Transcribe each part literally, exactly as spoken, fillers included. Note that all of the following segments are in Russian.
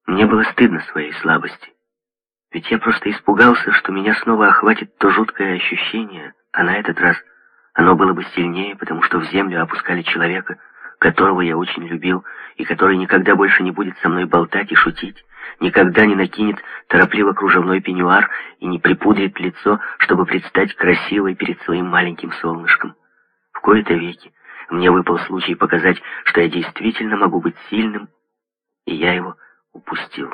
Мне было стыдно своей слабости. Ведь я просто испугался, что меня снова охватит то жуткое ощущение, а на этот раз оно было бы сильнее, потому что в землю опускали человека, которого я очень любил, и который никогда больше не будет со мной болтать и шутить, никогда не накинет торопливо кружевной пеньюар и не припудрит лицо, чтобы предстать красивой перед своим маленьким солнышком. В кои-то веки мне выпал случай показать, что я действительно могу быть сильным, и я его упустил.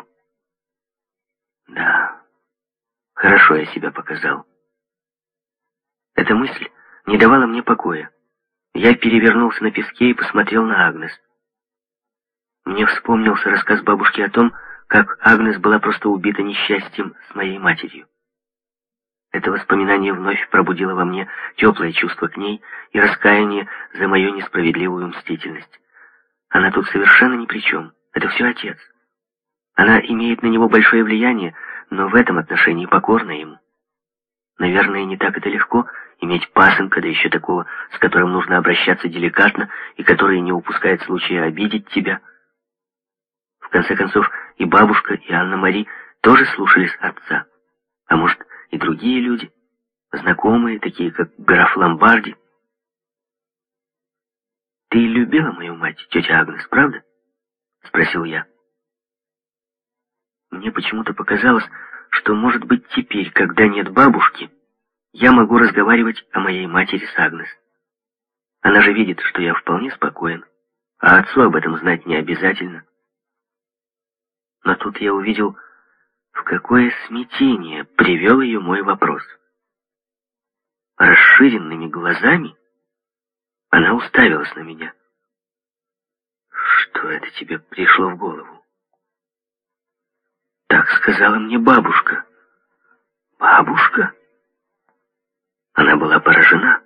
Да, хорошо я себя показал. Эта мысль не давала мне покоя. Я перевернулся на песке и посмотрел на Агнес. Мне вспомнился рассказ бабушки о том, как Агнес была просто убита несчастьем с моей матерью. Это воспоминание вновь пробудило во мне теплое чувство к ней и раскаяние за мою несправедливую мстительность. Она тут совершенно ни при чем. Это все отец. Она имеет на него большое влияние, но в этом отношении покорна ему. Наверное, не так это легко иметь пасынка, да еще такого, с которым нужно обращаться деликатно и который не упускает случая обидеть тебя. В конце концов, и бабушка, и Анна-Мари тоже слушались отца. А может, и другие люди, знакомые, такие как граф Ломбарди. «Ты любила мою мать, тетя Агнес, правда?» — спросил я. Мне почему-то показалось, что, может быть, теперь, когда нет бабушки, я могу разговаривать о моей матери с Агнес. Она же видит, что я вполне спокоен, а отцу об этом знать не обязательно. Но тут я увидел, в какое смятение привел ее мой вопрос. Расширенными глазами она уставилась на меня. «Что это тебе пришло в голову?» «Так сказала мне бабушка». «Бабушка?» Она была поражена.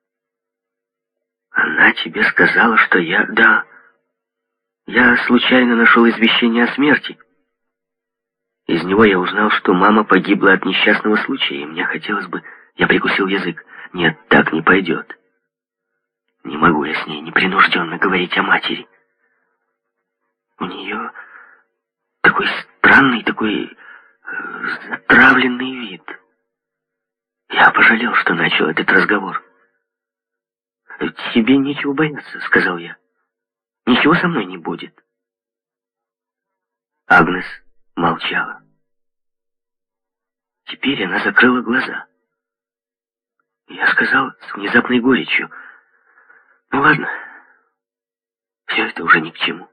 «Она тебе сказала, что я...» «Да, я случайно нашел извещение о смерти. Из него я узнал, что мама погибла от несчастного случая, и мне хотелось бы...» Я прикусил язык. «Нет, так не пойдет. Не могу я с ней непринужденно говорить о матери. У нее такой странный, такой э, затравленный вид». Я пожалел, что начал этот разговор. «Тебе нечего бояться», — сказал я. «Ничего со мной не будет». Агнес молчала. Теперь она закрыла глаза. Я сказал с внезапной горечью: «Ну ладно, все это уже ни к чему».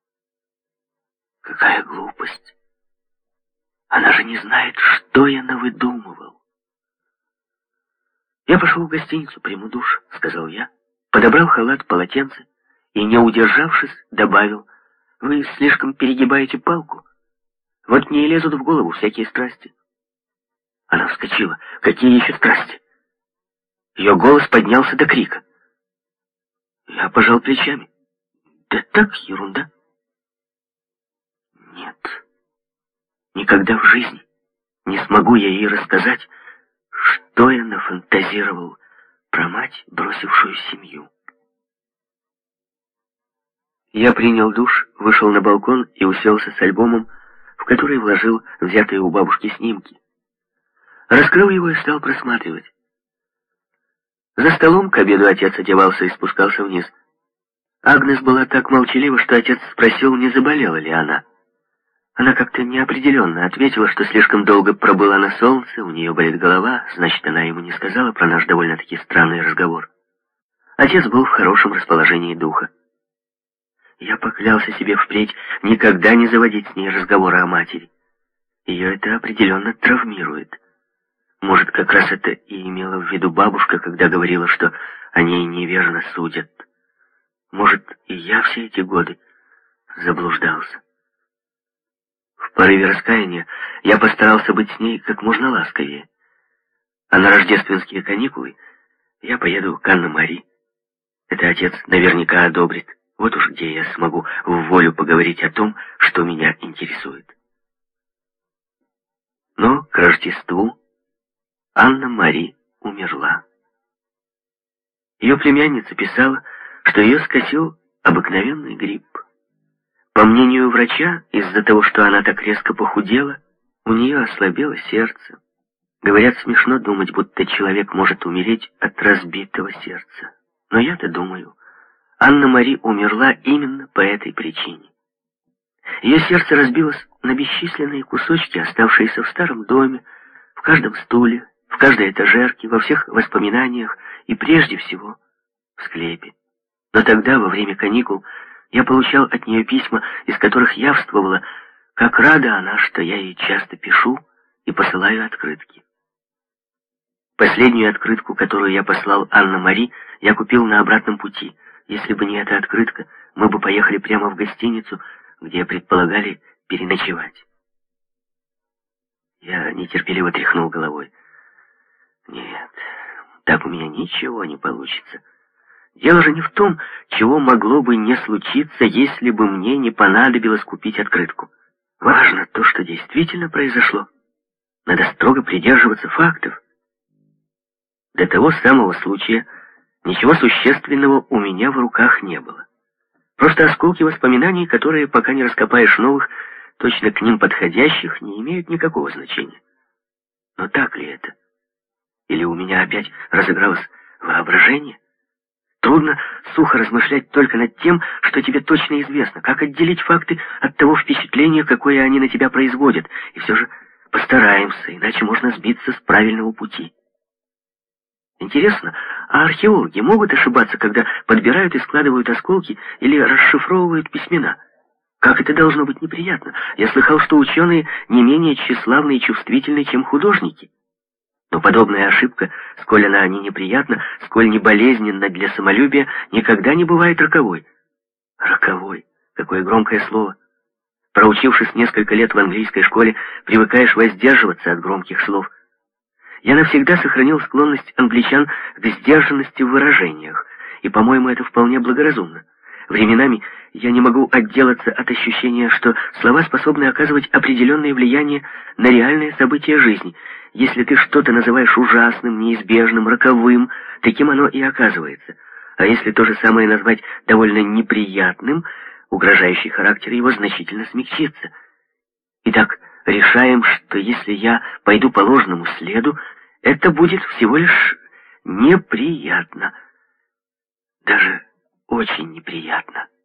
Какая глупость. Она же не знает, что я навыдумывал. «Я пошел в гостиницу, приму душ», — сказал я, подобрал халат, полотенце и, не удержавшись, добавил: «Вы слишком перегибаете палку. Вот мне и лезут в голову всякие страсти». Она вскочила. «Какие еще страсти?» Ее голос поднялся до крика. Я пожал плечами. «Да так, ерунда». Нет, никогда в жизни не смогу я ей рассказать, что я нафантазировал про мать, бросившую семью. Я принял душ, вышел на балкон и уселся с альбомом, в который вложил взятые у бабушки снимки. Раскрыл его и стал просматривать. За столом к обеду отец одевался и спускался вниз. Агнес была так молчалива, что отец спросил, не заболела ли она. Она как-то неопределенно ответила, что слишком долго пробыла на солнце, у нее болит голова, значит, она ему не сказала про наш довольно-таки странный разговор. Отец был в хорошем расположении духа. Я поклялся себе впредь никогда не заводить с ней разговора о матери. Ее это определенно травмирует. Может, как раз это и имела в виду бабушка, когда говорила, что о ней неверно судят. Может, и я все эти годы заблуждался. В порыве раскаяния я постарался быть с ней как можно ласковее. А на рождественские каникулы я поеду к Анне-Мари. Это отец наверняка одобрит. Вот уж где я смогу в волю поговорить о том, что меня интересует. Но к Рождеству Анна-Мари умерла. Ее племянница писала, что ее скосил обыкновенный грипп. По мнению врача, из-за того, что она так резко похудела, у нее ослабело сердце. Говорят, смешно думать, будто человек может умереть от разбитого сердца. Но я-то думаю, Анна-Мари умерла именно по этой причине. Ее сердце разбилось на бесчисленные кусочки, оставшиеся в старом доме, в каждом стуле, в каждой этажерке, во всех воспоминаниях и прежде всего в склепе. Но тогда, во время каникул, я получал от нее письма, из которых явствовала, как рада она, что я ей часто пишу и посылаю открытки. Последнюю открытку, которую я послал Анна-Мари, я купил на обратном пути. Если бы не эта открытка, мы бы поехали прямо в гостиницу, где предполагали переночевать. Я нетерпеливо тряхнул головой. Нет, так у меня ничего не получится. Дело же не в том, чего могло бы не случиться, если бы мне не понадобилось купить открытку. Важно то, что действительно произошло. Надо строго придерживаться фактов. До того самого случая ничего существенного у меня в руках не было. Просто осколки воспоминаний, которые, пока не раскопаешь новых, точно к ним подходящих, не имеют никакого значения. Но так ли это? Или у меня опять разыгралось воображение? Трудно сухо размышлять только над тем, что тебе точно известно. Как отделить факты от того впечатления, какое они на тебя производят? И все же постараемся, иначе можно сбиться с правильного пути. Интересно, а археологи могут ошибаться, когда подбирают и складывают осколки или расшифровывают письмена? Как это должно быть неприятно? Я слыхал, что ученые не менее тщеславны и чувствительны, чем художники. Но подобная ошибка, сколь она не неприятна, сколь не болезненна для самолюбия, никогда не бывает роковой. Роковой? Какое громкое слово. Проучившись несколько лет в английской школе, привыкаешь воздерживаться от громких слов. Я навсегда сохранил склонность англичан к сдержанности в выражениях, и, по-моему, это вполне благоразумно. Временами я не могу отделаться от ощущения, что слова способны оказывать определенное влияние на реальные события жизни. Если ты что-то называешь ужасным, неизбежным, роковым, таким оно и оказывается. А если то же самое назвать довольно неприятным, угрожающий характер его значительно смягчится. Итак, решаем, что если я пойду по ложному следу, это будет всего лишь неприятно. Даже очень неприятно.